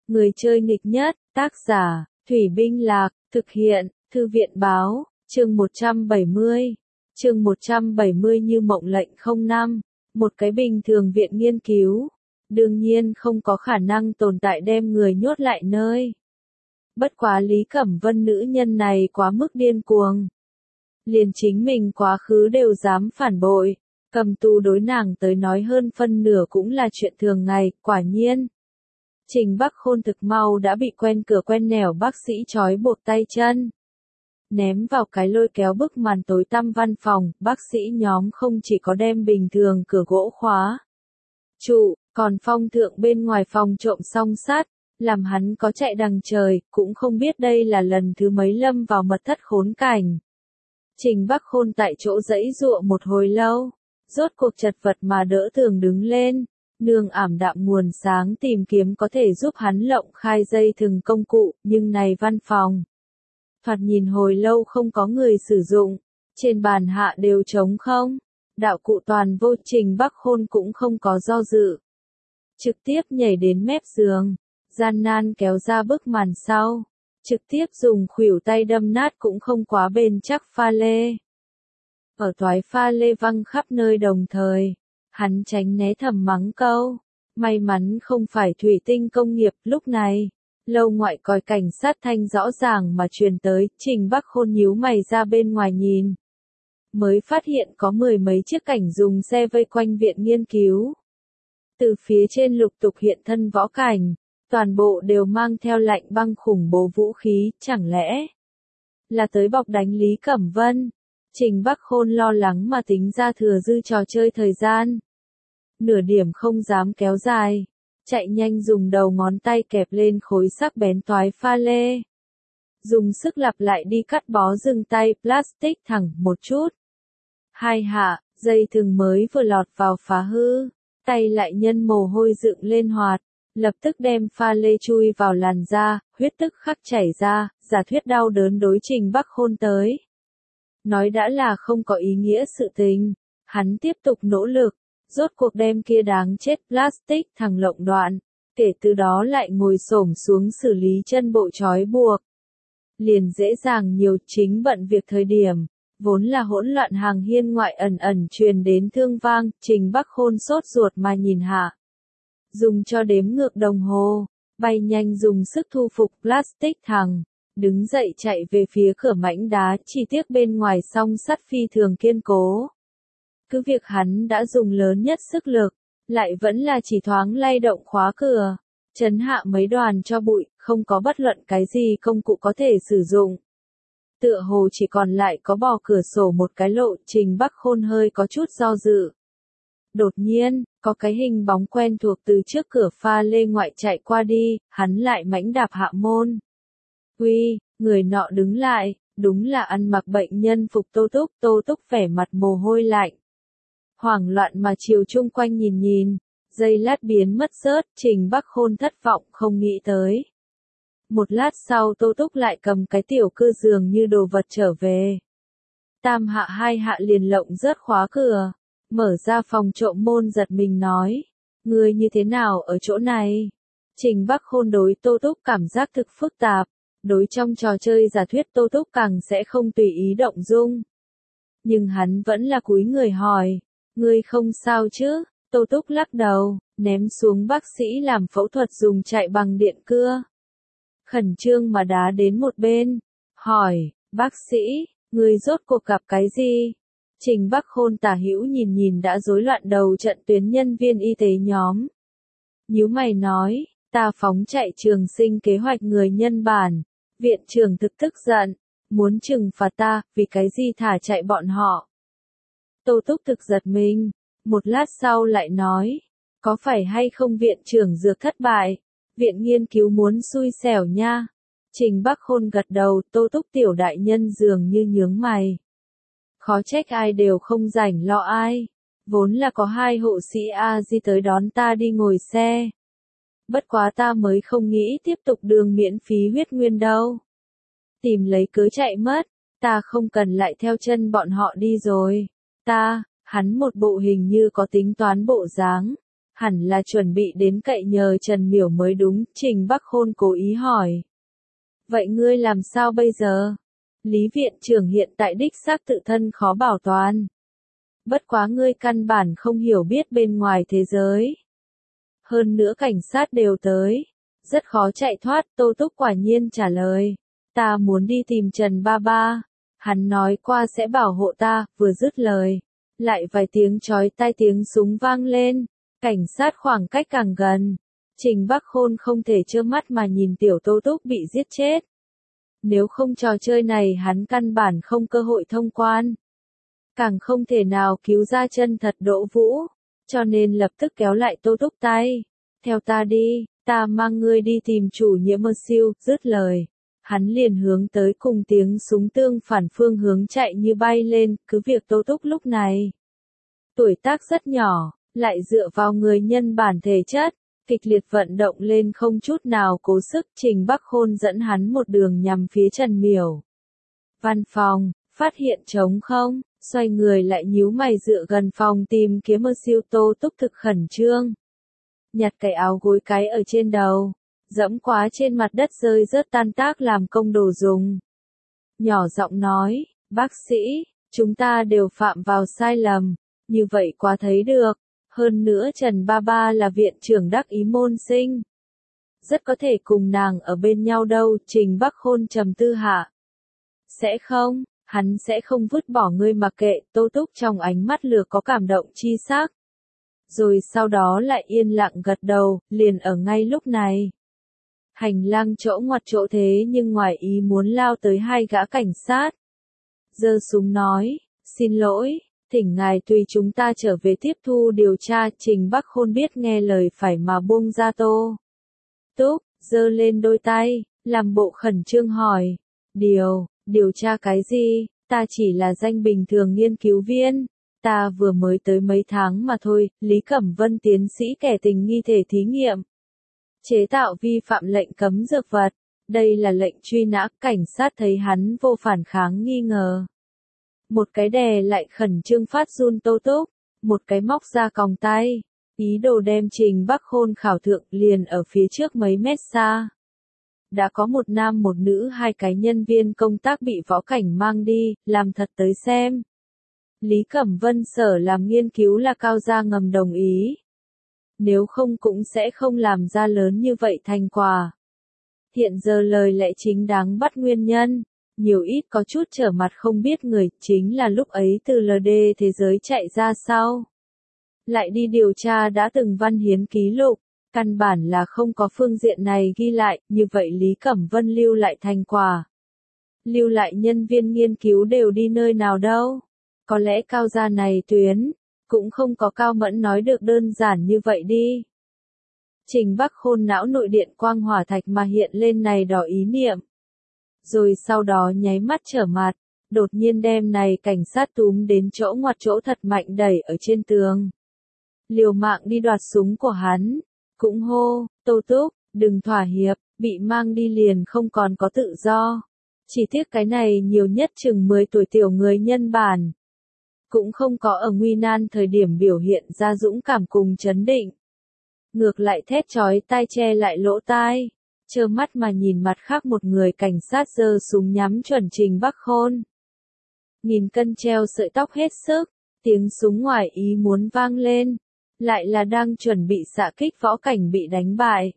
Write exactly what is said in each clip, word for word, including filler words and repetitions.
Người chơi nghịch nhất, tác giả, Thủy Binh Lạc, thực hiện, Thư viện báo, chương một trăm bảy mươi. Chương một trăm bảy mươi như mộng lệnh không năm, một cái bình thường viện nghiên cứu, đương nhiên không có khả năng tồn tại đem người nhốt lại nơi. Bất quá Lý Cẩm Vân nữ nhân này quá mức điên cuồng. Liền chính mình quá khứ đều dám phản bội, cầm tù đối nàng tới nói hơn phân nửa cũng là chuyện thường ngày, quả nhiên. Trình Bắc Khôn thực mau đã bị quen cửa quen nẻo bác sĩ trói buộc tay chân. Ném vào cái lôi kéo bức màn tối tăm văn phòng, bác sĩ nhóm không chỉ có đem bình thường cửa gỗ khóa trụ, còn phong thượng bên ngoài phòng trộm song sắt, làm hắn có chạy đằng trời, cũng không biết đây là lần thứ mấy lâm vào mật thất khốn cảnh. Trình Bắc Khôn tại chỗ dãy dụa một hồi lâu, rốt cuộc chật vật mà đỡ thường đứng lên, nương ảm đạm nguồn sáng tìm kiếm có thể giúp hắn lộng khai dây thừng công cụ, nhưng này văn phòng. Thoạt nhìn hồi lâu không có người sử dụng, trên bàn hạ đều trống không, đạo cụ toàn vô. Trình Bắc Khôn cũng không có do dự. Trực tiếp nhảy đến mép giường, gian nan kéo ra bức màn sau, trực tiếp dùng khuỷu tay đâm nát cũng không quá bền chắc pha lê. Ở toái pha lê văng khắp nơi đồng thời, hắn tránh né thầm mắng câu, may mắn không phải thủy tinh công nghiệp. Lúc này, lâu ngoại còi cảnh sát thanh rõ ràng mà truyền tới, Trình Bắc Khôn nhíu mày ra bên ngoài nhìn. Mới phát hiện có mười mấy chiếc cảnh dùng xe vây quanh viện nghiên cứu. Từ phía trên lục tục hiện thân võ cảnh, toàn bộ đều mang theo lạnh băng khủng bố vũ khí, chẳng lẽ là tới bọc đánh Lý Cẩm Vân? Trình Bắc Khôn lo lắng mà tính ra thừa dư trò chơi thời gian. Nửa điểm không dám kéo dài, chạy nhanh dùng đầu ngón tay kẹp lên khối sắc bén toái pha lê. Dùng sức lặp lại đi cắt bó dừng tay plastic thẳng một chút. Hai hạ, dây thừng mới vừa lọt vào phá hư, tay lại nhân mồ hôi dựng lên hoạt, lập tức đem pha lê chui vào làn da, huyết tức khắc chảy ra, giả thuyết đau đớn đối Trình Bắc Khôn tới. Nói đã là không có ý nghĩa sự tình, hắn tiếp tục nỗ lực, rốt cuộc đem kia đáng chết plastic thẳng lộng đoạn, kể từ đó lại ngồi xổm xuống xử lý chân bộ trói buộc. Liền dễ dàng nhiều. Chính bận việc thời điểm, vốn là hỗn loạn hàng hiên ngoại ẩn ẩn truyền đến thương vang, Trình Bắc Khôn sốt ruột mà nhìn hạ. Dùng cho đếm ngược đồng hồ, bay nhanh dùng sức thu phục plastic thẳng, đứng dậy chạy về phía cửa mảnh đá, chi tiết bên ngoài song sắt phi thường kiên cố. Cứ việc hắn đã dùng lớn nhất sức lực, lại vẫn là chỉ thoáng lay động khóa cửa, chấn hạ mấy đoàn cho bụi, không có bất luận cái gì công cụ có thể sử dụng. Tựa hồ chỉ còn lại có bò cửa sổ một cái lộ. Trình Bắc Khôn hơi có chút do dự. Đột nhiên, có cái hình bóng quen thuộc từ trước cửa pha lê ngoại chạy qua đi, hắn lại mãnh đạp hạ môn. Uy, người nọ đứng lại, đúng là ăn mặc bệnh nhân phục Tô Túc. Tô Túc vẻ mặt mồ hôi lạnh, hoảng loạn mà chiều chung quanh nhìn nhìn, giây lát biến mất rớt. Trình Bắc Khôn thất vọng không nghĩ tới. Một lát sau Tô Túc lại cầm cái tiểu cưa giường như đồ vật trở về. Tam hạ hai hạ liền lộng rớt khóa cửa, mở ra phòng trộm môn giật mình nói, ngươi như thế nào ở chỗ này? Trình Bắc Khôn đối Tô Túc cảm giác thực phức tạp, đối trong trò chơi giả thuyết Tô Túc càng sẽ không tùy ý động dung. Nhưng hắn vẫn là cúi người hỏi, ngươi không sao chứ? Tô Túc lắc đầu, ném xuống bác sĩ làm phẫu thuật dùng chạy bằng điện cưa. Khẩn trương mà đá đến một bên, hỏi, bác sĩ, ngươi rốt cuộc gặp cái gì? Trình Bắc Khôn tả hữu nhìn nhìn đã rối loạn đầu trận tuyến nhân viên y tế nhóm. Nhíu mày nói, ta phóng chạy trường sinh kế hoạch người nhân bản, viện trưởng thực tức giận, muốn trừng phạt ta, vì cái gì thả chạy bọn họ. Tô Túc thực giật mình, một lát sau lại nói, có phải hay không viện trưởng dược thất bại, viện nghiên cứu muốn xui xẻo nha. Trình Bắc Khôn gật đầu. Tô Túc tiểu đại nhân dường như nhướng mày. Khó trách ai đều không rảnh lo ai, vốn là có hai hộ sĩ A Di tới đón ta đi ngồi xe. Bất quá ta mới không nghĩ tiếp tục đường miễn phí huyết nguyên đâu. Tìm lấy cớ chạy mất, ta không cần lại theo chân bọn họ đi rồi. Ta, hắn một bộ hình như có tính toán bộ dáng. hẳn là chuẩn bị đến cậy nhờ Trần Miểu mới đúng, Trình Bắc Khôn cố ý hỏi. Vậy ngươi làm sao bây giờ? Lý viện trưởng hiện tại đích xác tự thân khó bảo toàn. Bất quá ngươi căn bản không hiểu biết bên ngoài thế giới. Hơn nữa cảnh sát đều tới. Rất khó chạy thoát, Tô Túc quả nhiên trả lời. Ta muốn đi tìm Trần Ba Ba. Hắn nói qua sẽ bảo hộ ta, vừa dứt lời. Lại vài tiếng chói tai tiếng súng vang lên. Cảnh sát khoảng cách càng gần. Trình Bắc Khôn không thể trơ mắt mà nhìn tiểu Tô Túc bị giết chết. Nếu không trò chơi này hắn căn bản không cơ hội thông quan. Càng không thể nào cứu ra chân thật Đỗ Vũ. Cho nên lập tức kéo lại Tô Túc tay. Theo ta đi, ta mang ngươi đi tìm chủ nhiệm mơ siêu, dứt lời. Hắn liền hướng tới cùng tiếng súng tương phản phương hướng chạy như bay lên, cứ việc Tô Túc lúc này. Tuổi tác rất nhỏ, lại dựa vào người nhân bản thể chất, kịch liệt vận động lên không chút nào cố sức. Trình Bắc Khôn dẫn hắn một đường nhằm phía Trần Miểu. Văn phòng, phát hiện trống không, xoay người lại nhíu mày dựa gần phòng tìm kiếm mơ siêu. Tô Túc thực khẩn trương. Nhặt cái áo gối cái ở trên đầu, dẫm quá trên mặt đất rơi rớt tan tác làm công đồ dùng. Nhỏ giọng nói, bác sĩ, chúng ta đều phạm vào sai lầm, như vậy quá thấy được. Hơn nữa Trần Ba Ba là viện trưởng đắc ý môn sinh. Rất có thể cùng nàng ở bên nhau đâu, Trình Bắc Khôn trầm tư hạ. Sẽ không, hắn sẽ không vứt bỏ ngươi mặc kệ, Tô Túc trong ánh mắt lừa có cảm động chi sắc. Rồi sau đó lại yên lặng gật đầu, liền ở ngay lúc này. Hành lang chỗ ngoặt chỗ thế nhưng ngoài ý muốn lao tới hai gã cảnh sát. Giơ súng nói, xin lỗi, thỉnh ngài tùy chúng ta trở về tiếp thu điều tra. Trình Bắc Khôn biết nghe lời phải mà buông ra Tô Túc, giơ lên đôi tay, làm bộ khẩn trương hỏi. Điều, điều tra cái gì, ta chỉ là danh bình thường nghiên cứu viên. Ta vừa mới tới mấy tháng mà thôi. Lý Cẩm Vân tiến sĩ kẻ tình nghi thể thí nghiệm. Chế tạo vi phạm lệnh cấm dược vật. Đây là lệnh truy nã, cảnh sát thấy hắn vô phản kháng nghi ngờ. Một cái đè lại khẩn trương phát run Tô Túc, một cái móc ra còng tay, ý đồ đem Trình Bắc Khôn khảo thượng liền ở phía trước mấy mét xa. Đã có một nam một nữ hai cái nhân viên công tác bị võ cảnh mang đi, làm thật tới xem. Lý Cẩm Vân sở làm nghiên cứu là cao gia ngầm đồng ý. Nếu không cũng sẽ không làm ra lớn như vậy thành quả. Hiện giờ lời lẽ chính đáng bắt nguyên nhân. Nhiều ít có chút trở mặt không biết người, chính là lúc ấy từ lờ đê thế giới chạy ra sau. Lại đi điều tra đã từng văn hiến ký lục, căn bản là không có phương diện này ghi lại, như vậy Lý Cẩm Vân lưu lại thành quả. Lưu lại nhân viên nghiên cứu đều đi nơi nào đâu. Có lẽ cao gia này tuyến, cũng không có Cao Mẫn nói được đơn giản như vậy đi. Trình Bắc Khôn não nội điện quang hỏa thạch mà hiện lên này đỏ ý niệm. Rồi sau đó nháy mắt trở mặt, đột nhiên đem này cảnh sát túm đến chỗ ngoặt chỗ thật mạnh đẩy ở trên tường. Liều mạng đi đoạt súng của hắn, cũng hô, Tô Túc, đừng thỏa hiệp, bị mang đi liền không còn có tự do. Chỉ tiếc cái này nhiều nhất chừng mười tuổi tiểu người nhân bản. Cũng không có ở nguy nan thời điểm biểu hiện ra dũng cảm cùng chấn định. Ngược lại thét chói tai che lại lỗ tai. Trơ mắt mà nhìn mặt khác một người cảnh sát giơ súng nhắm chuẩn Trình Bắc Khôn. Nghìn cân treo sợi tóc hết sức, tiếng súng ngoài ý muốn vang lên, lại là đang chuẩn bị xạ kích võ cảnh bị đánh bại.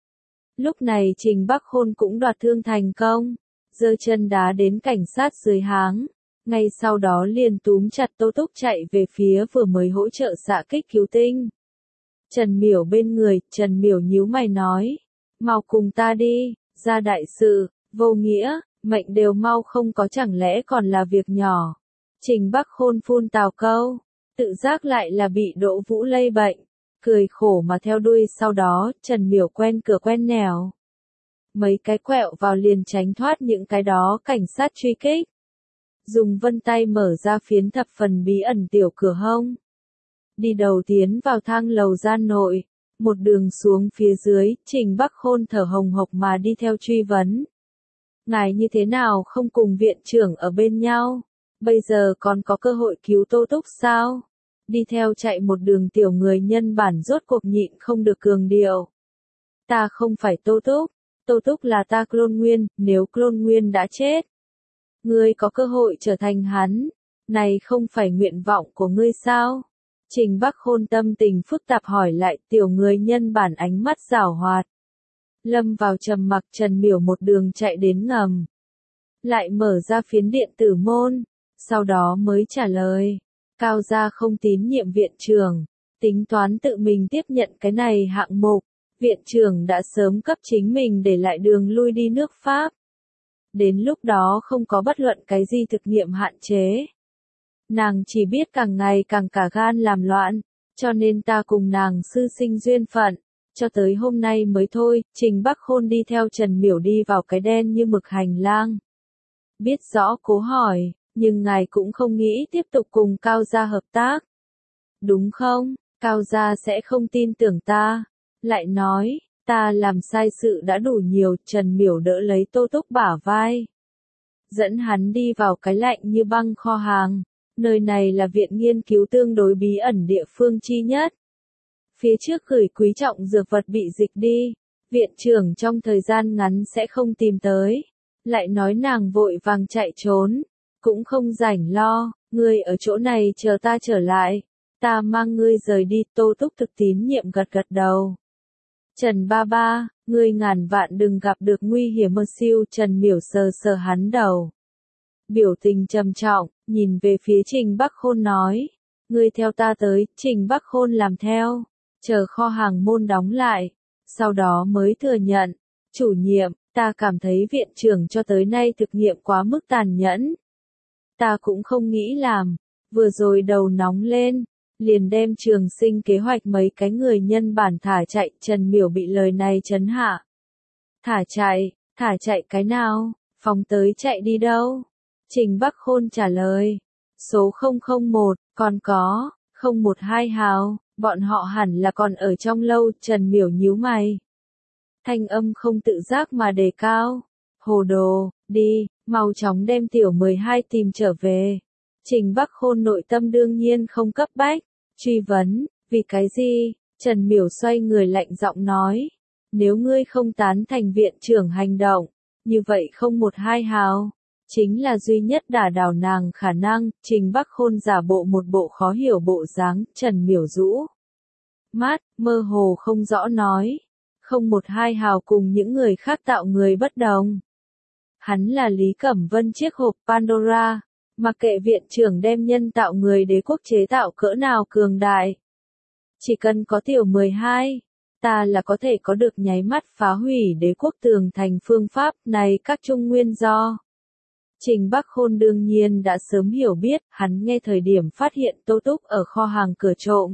Lúc này Trình Bắc Khôn cũng đoạt thương thành công, giơ chân đá đến cảnh sát dưới háng, ngay sau đó liền túm chặt Tô Túc chạy về phía vừa mới hỗ trợ xạ kích cứu tinh. Trần Miểu bên người, Trần Miểu nhíu mày nói. Mau cùng ta đi, ra đại sự, vô nghĩa, mệnh đều mau không có chẳng lẽ còn là việc nhỏ. Trình Bắc Khôn phun tào câu, tự giác lại là bị Đỗ Vũ lây bệnh, cười khổ mà theo đuôi sau đó, Trần Miểu quen cửa quen nẻo. Mấy cái quẹo vào liền tránh thoát những cái đó cảnh sát truy kích. Dùng vân tay mở ra phiến thập phần bí ẩn tiểu cửa hông. Đi đầu tiến vào thang lầu gian nội. Một đường xuống phía dưới, Trình Bắc Khôn thở hồng hộc mà đi theo truy vấn. Ngài như thế nào không cùng viện trưởng ở bên nhau? Bây giờ còn có cơ hội cứu Tô Túc sao? đi theo chạy một đường tiểu người nhân bản rốt cuộc nhịn không được cường điệu. Ta không phải Tô Túc, Tô Túc là ta Clone Nguyên, nếu Clone Nguyên đã chết, ngươi có cơ hội trở thành hắn, này không phải nguyện vọng của ngươi sao? Trình Bắc Khôn tâm tình phức tạp hỏi lại, tiểu người nhân bản ánh mắt giảo hoạt. Lâm vào trầm mặc. Trần Miểu một đường chạy đến ngầm, lại mở ra phiến điện tử môn, sau đó mới trả lời. Cao gia không tín nhiệm viện trưởng, tính toán tự mình tiếp nhận cái này hạng mục, viện trưởng đã sớm cấp chính mình để lại đường lui đi nước Pháp. Đến lúc đó không có bất luận cái gì thực nghiệm hạn chế. Nàng chỉ biết càng ngày càng cả gan làm loạn, cho nên ta cùng nàng sư sinh duyên phận, cho tới hôm nay mới thôi. Trình Bắc Khôn đi theo Trần Miểu đi vào cái đen như mực hành lang. Biết rõ cố hỏi, nhưng ngài cũng không nghĩ tiếp tục cùng Cao gia hợp tác. Đúng không? Cao gia sẽ không tin tưởng ta. Lại nói, ta làm sai sự đã đủ nhiều. Trần Miểu đỡ lấy Tô Túc bả vai, dẫn hắn đi vào cái lạnh như băng kho hàng. Nơi này là viện nghiên cứu tương đối bí ẩn địa phương chi nhất. Phía trước gửi quý trọng dược vật bị dịch đi, viện trưởng trong thời gian ngắn sẽ không tìm tới. Lại nói nàng vội vàng chạy trốn, cũng không rảnh lo, ngươi ở chỗ này chờ ta trở lại, ta mang ngươi rời đi. Tô Túc thực tín nhiệm gật gật đầu. Trần ba ba, ngươi ngàn vạn đừng gặp được nguy hiểm mơ siêu. Trần Miểu sờ sờ hắn đầu, biểu tình trầm trọng, nhìn về phía Trình Bắc Khôn nói, ngươi theo ta tới. Trình Bắc Khôn làm theo, chờ kho hàng môn đóng lại, sau đó mới thừa nhận, chủ nhiệm, ta cảm thấy viện trưởng cho tới nay thực nghiệm quá mức tàn nhẫn. Ta cũng không nghĩ làm, vừa rồi đầu nóng lên, liền đem trường sinh kế hoạch mấy cái người nhân bản thả chạy. Trần Miểu bị lời này chấn hạ. Thả chạy, thả chạy cái nào, phóng tới chạy đi đâu? Trình Bắc Khôn trả lời, số không không một, còn có, không một hai hào, bọn họ hẳn là còn ở trong lâu. Trần Miểu nhíu mày, thanh âm không tự giác mà đề cao, hồ đồ, đi, mau chóng đem tiểu mười hai tìm trở về. Trình Bắc Khôn nội tâm đương nhiên không cấp bách, truy vấn, vì cái gì? Trần Miểu xoay người lạnh giọng nói, nếu ngươi không tán thành viện trưởng hành động, như vậy không một hai hào, chính là duy nhất đả đảo nàng khả năng. Trình Bắc Khôn giả bộ một bộ khó hiểu bộ dáng. Trần Miểu rũ mắt, mơ hồ không rõ nói, không một hai hào cùng những người khác tạo người bất đồng. Hắn là Lý Cẩm Vân chiếc hộp Pandora, mặc kệ viện trưởng đem nhân tạo người đế quốc chế tạo cỡ nào cường đại, chỉ cần có tiểu mười hai, ta là có thể có được nháy mắt phá hủy đế quốc tường thành phương pháp này. Các trung nguyên do Trình Bắc Khôn đương nhiên đã sớm hiểu biết. Hắn nghe thời điểm phát hiện Tô Túc ở kho hàng cửa trộm,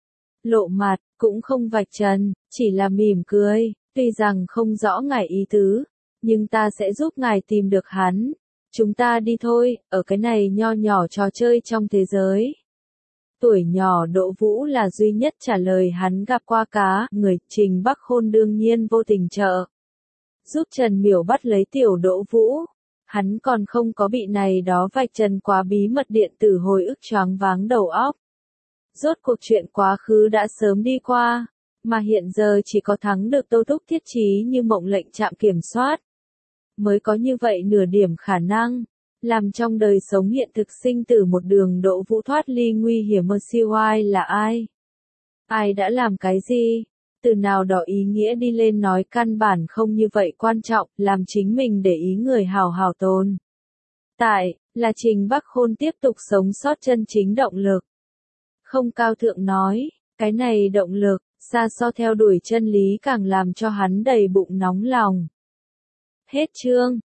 lộ mặt, cũng không vạch trần, chỉ là mỉm cười, tuy rằng không rõ ngài ý tứ, nhưng ta sẽ giúp ngài tìm được hắn. Chúng ta đi thôi, ở cái này nho nhỏ trò chơi trong thế giới. Tuổi nhỏ Đỗ Vũ là duy nhất trả lời hắn gặp qua cá người. Trình Bắc Khôn đương nhiên vô tình trợ giúp Trần Miểu bắt lấy tiểu Đỗ Vũ. Hắn còn không có bị này đó vạch trần quá bí mật điện tử hồi ức choáng váng đầu óc. Rốt cuộc chuyện quá khứ đã sớm đi qua, mà hiện giờ chỉ có thắng được Tô Túc thiết trí như mộng lệnh trạm kiểm soát, mới có như vậy nửa điểm khả năng, làm trong đời sống hiện thực sinh tử một đường Đỗ Vũ thoát ly nguy hiểm. Mơ siêu ai là ai? Ai đã làm cái gì? Từ nào đó ý nghĩa đi lên nói căn bản không như vậy quan trọng, làm chính mình để ý người hào hào tồn tại, là Trình Bắc Khôn tiếp tục sống sót chân chính động lực. Không cao thượng nói, cái này động lực, xa so theo đuổi chân lý càng làm cho hắn đầy bụng nóng lòng. Hết chương.